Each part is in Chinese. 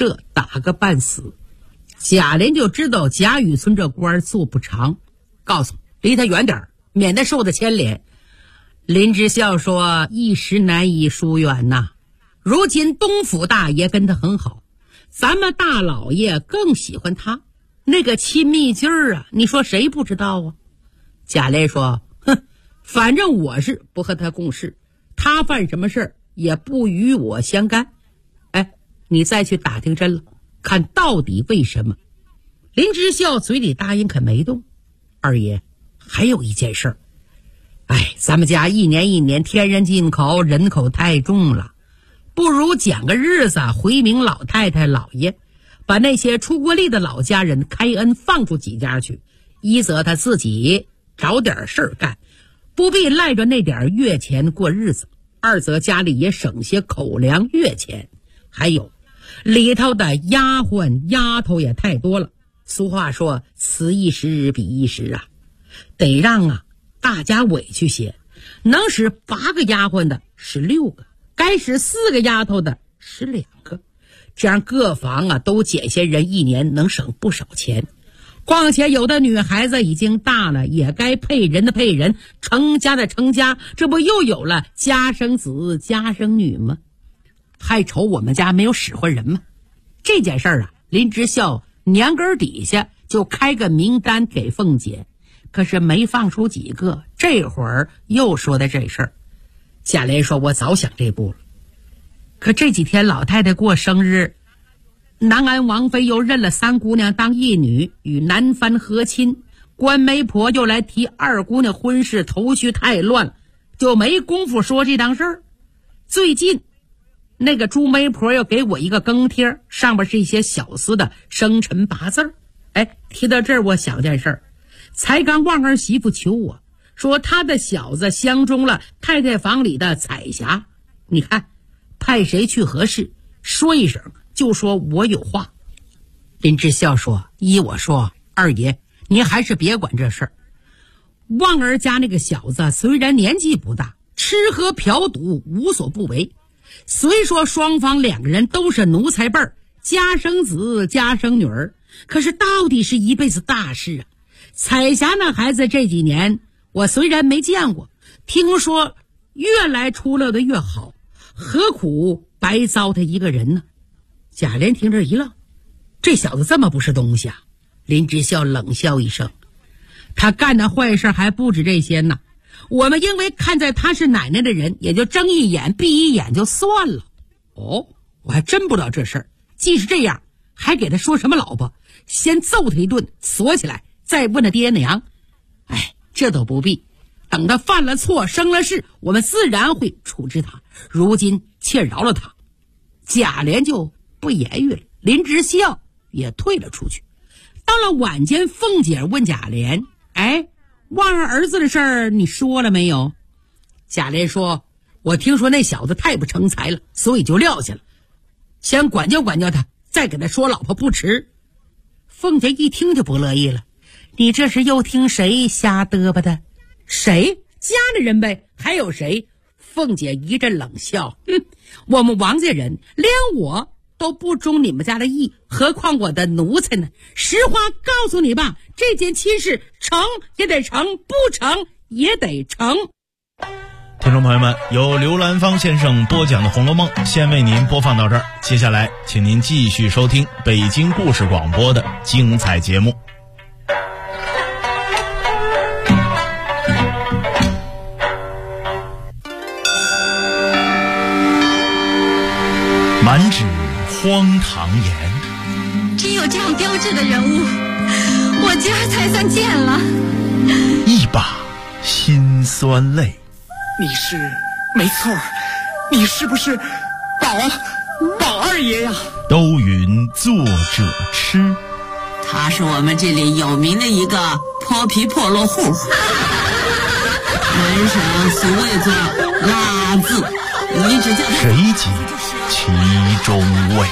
射，打个半死。贾琏就知道贾雨村这官做不长，告诉离他远点，免得受他牵连。林之孝说一时难以疏远呐，如今东府大爷跟他很好，咱们大老爷更喜欢他，那个亲密劲儿啊，你说谁不知道啊？贾琏说哼，反正我是不和他共事，他犯什么事儿也不与我相干。哎，你再去打听真了，看到底为什么。林之孝嘴里答应，可没动。二爷，还有一件事儿，哎，咱们家一年一年天然进口，人口太重了，不如讲个日子回明老太太老爷，把那些出过力的老家人开恩放出几家去，一则他自己找点事儿干，不必赖着那点月钱过日子；二则家里也省些口粮月钱。还有里头的丫鬟丫头也太多了，俗话说此一时彼一时啊，得让大家委屈些，能使8个丫鬟的16个，该使4个丫头的12个，这样各房都减些人，一年能省不少钱。况且有的女孩子已经大了，也该配人的配人，成家的成家，这不又有了家生子家生女吗？还愁我们家没有使唤人吗？这件事儿林之孝年根底下就开个名单给凤姐，可是没放出几个，这会儿又说的这事儿。贾琏说我早想这步了，可这几天老太太过生日，南安王妃又认了3姑娘当义女，与南藩和亲，官媒婆又来提2姑娘婚事，头绪太乱了，就没工夫说这档事儿。最近那个朱媒婆又给我一个更贴，上边是一些小厮的生辰八字。哎，提到这儿我想件事儿，才刚旺儿媳妇求我说他的小子相中了太太房里的彩霞，你看派谁去合适，说一声就说我有话。林之孝说依我说，二爷您还是别管这事儿。旺儿家那个小子虽然年纪不大，吃喝嫖赌无所不为，虽说双方2个人都是奴才辈儿，家生子家生女儿，可是到底是一辈子大事啊。彩霞那孩子这几年我虽然没见过，听说越来出落的越好，何苦白糟蹋一个人呢？贾琏听着一愣，这小子这么不是东西啊。林之孝冷笑一声，他干的坏事还不止这些呢，我们因为看在他是奶奶的人，也就睁一眼闭一眼就算了。哦，我还真不知道这事儿。既是这样，还给他说什么老婆，先揍他一顿锁起来，再问他爹娘。哎，这都不必，等他犯了错生了事，我们自然会处置他，如今且饶了他。贾琏就不言语了，林之孝也退了出去。到了晚间，凤姐问贾琏，哎，旺儿子的事儿你说了没有？贾琏说，我听说那小子太不成才了，所以就撂下了，先管教管教他，再给他说老婆不迟。凤姐一听就不乐意了，你这是又听谁瞎嘚吧的？谁？家里人呗，还有谁？凤姐一阵冷笑，我们王家人连我都不中你们家的意，何况我的奴才呢？实话告诉你吧，这件亲事成也得成，不成也得成。 听众朋友们，由刘兰芳先生播讲的《红楼梦》先为您播放到这儿，接下来请您继续收听北京故事广播的精彩节目。满纸荒唐言， 只有这样标致的人物，我今儿才算见了。 一把辛酸泪。 你是没错，你是不是宝二爷呀？ 都云作者痴， 他是我们这里有名的一个泼皮破落户，门上所谓作拉字，你只叫他谁及其中味。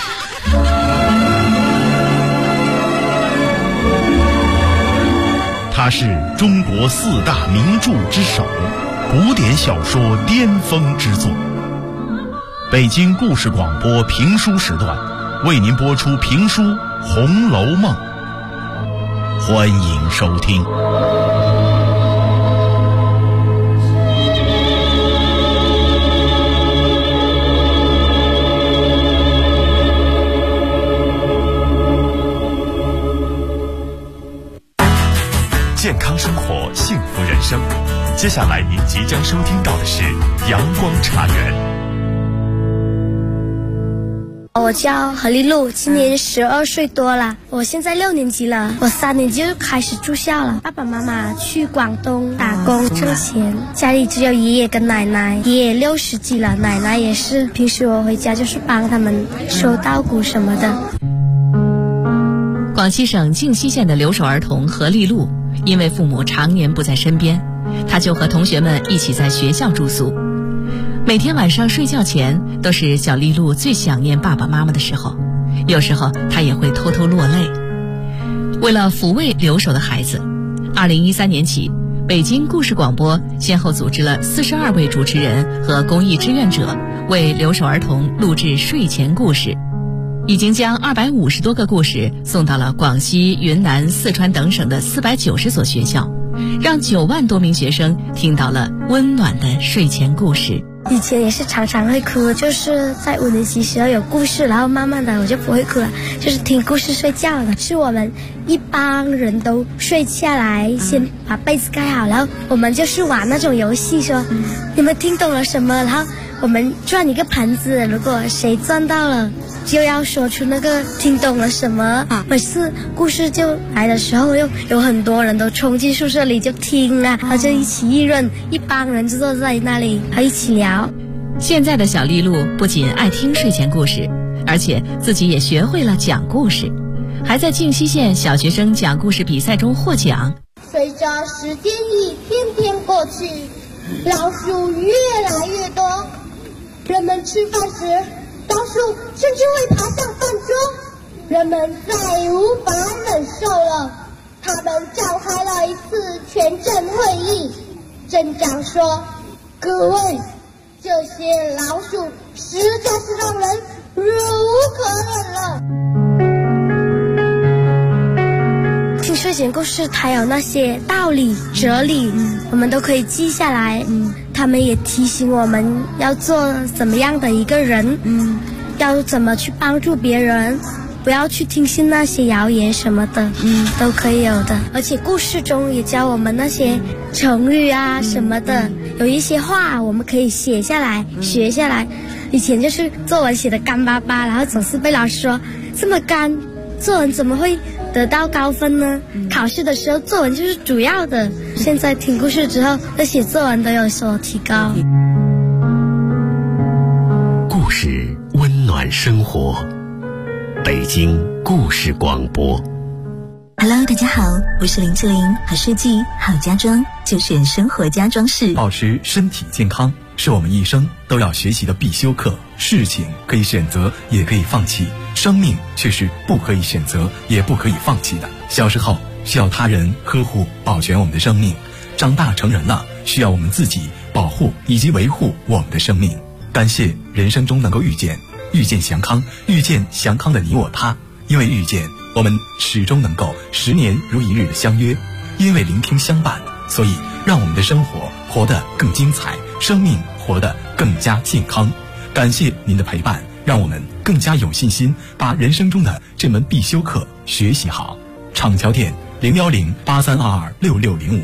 他是中国4大名著之首，古典小说巅峰之作。北京故事广播评书时段， 为您播出评书《红楼梦》，欢迎收听。 健康生活，幸福人生。接下来您即将收听到的是阳光茶园。 我叫何丽露，今年12岁多了，我现在6年级了，我3年级就开始住校了。爸爸妈妈去广东打工挣钱，家里只有爷爷跟奶奶，爷爷60几了，奶奶也是，平时我回家就是帮他们收稻谷什么的。 广西省靖西县的留守儿童何丽露，因为父母常年不在身边，她就和同学们一起在学校住宿。每天晚上睡觉前，都是小丽露最想念爸爸妈妈的时候，有时候她也会偷偷落泪。为了抚慰留守的孩子，2013年起，北京故事广播先后组织了42位主持人和公益志愿者，为留守儿童录制睡前故事，已经将250多个故事送到了广西、云南、四川等省的490所学校，让9万多名学生听到了温暖的睡前故事。 以前也是常常会哭，就是在5年级时候有故事，然后慢慢的我就不会哭了，就是听故事睡觉了。是我们一帮人都睡下来，先把被子盖好，然后我们就是玩那种游戏，说你们听懂了什么，然后我们转一个盘子，如果谁转到了就要说出那个听懂了什么。每次故事就来的时候，又有很多人都冲进宿舍里就听啊，然后就一起议论，一帮人就坐在那里还一起聊。 现在的小丽露不仅爱听睡前故事，而且自己也学会了讲故事，还在靖西县小学生讲故事比赛中获奖。 随着时间一天天过去，老鼠越来越多，人们吃饭时老鼠甚至会爬上饭桌，人们再无法忍受了，他们召开了一次全镇会议。镇长说：“各位，这些老鼠实在是让人忍无可忍了。”听睡前故事，它有那些道理、哲理，我们都可以记下来。他们也提醒我们要做怎么样的一个人，要怎么去帮助别人，不要去听信那些谣言什么的，都可以有的。而且故事中也教我们那些成语啊什么的，有一些话我们可以写下来、学下来。以前就是作文写的干巴巴，然后总是被老师说这么干，作文怎么会得到高分呢？考试的时候作文就是主要的。现在听故事之后，对写作文都有所提高。 故事温暖生活，北京故事广播。 Hello， 大家好，我是林志玲，好设计好家装就选生活家装饰。 保持身体健康是我们一生都要学习的必修课。事情可以选择，也可以放弃，生命却是不可以选择，也不可以放弃的。小时候需要他人呵护保全我们的生命，长大成人了需要我们自己保护以及维护我们的生命。感谢人生中能够遇见祥康，遇见祥康的你我他。因为遇见，我们始终能够10年如一日的相约；因为聆听相伴，所以让我们的生活活得更精彩，生命活得更加健康。感谢您的陪伴，让我们更加有信心把人生中的这门必修课学习好。厂桥店01083226605